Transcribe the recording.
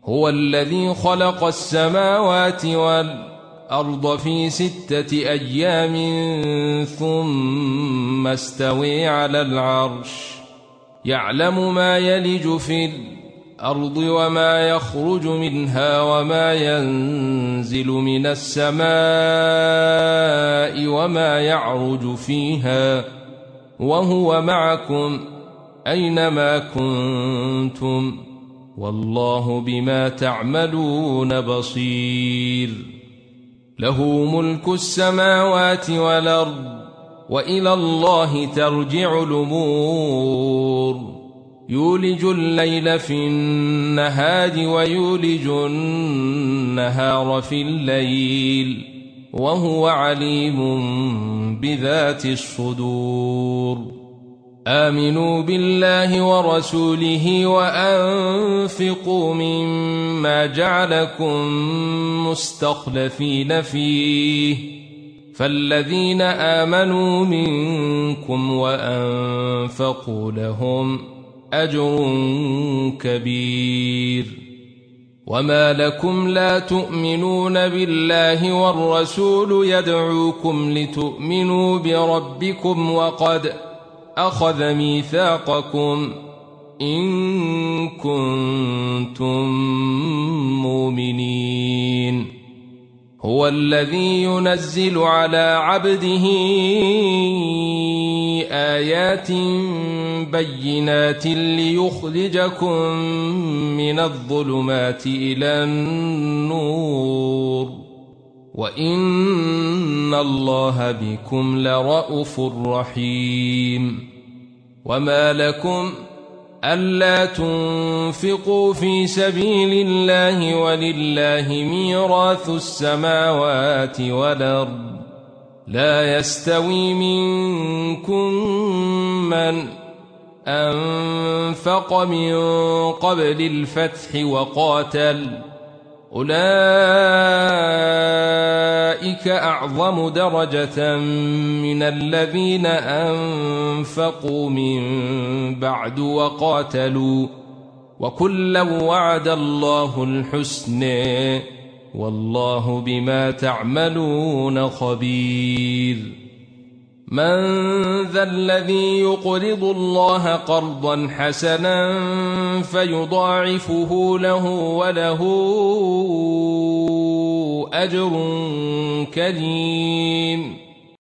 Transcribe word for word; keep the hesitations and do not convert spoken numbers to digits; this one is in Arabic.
هو الذي خلق السماوات والأرض في ستة أيام ثم استوى على العرش يعلم ما يلج في الأرض وما يخرج منها وما ينزل من السماء وما يعرج فيها وهو معكم أينما كنتم والله بما تعملون بصير. له ملك السماوات والأرض وإلى الله ترجع الأمور. يولج الليل في النهار ويولج النهار في الليل وهو عليم بذات الصدور. آمنوا بالله ورسوله وأنفقوا مما جعلكم مستخلفين فيه فالذين آمنوا منكم وأنفقوا لهم أجر كبير. وما لكم لا تؤمنون بالله والرسول يدعوكم لتؤمنوا بربكم وقد أخذ ميثاقكم إن كنتم مؤمنين. هو الذي ينزل على عبده آيات بينات ليخرجكم من الظلمات إلى النور وإن الله بكم لرءوف رحيم. وما لكم ألا تنفقوا في سبيل الله ولله ميراث السماوات والأرض لا يستوي منكم من أنفق من قبل الفتح وقاتل أولئك أعظم درجة من الذين أنفقوا من بعد وقاتلوا وكلا وعد الله الحسنى والله بما تعملون خبير. من ذا الذي يقرض الله قرضا حسنا فيضاعفه له وله أجر كريم.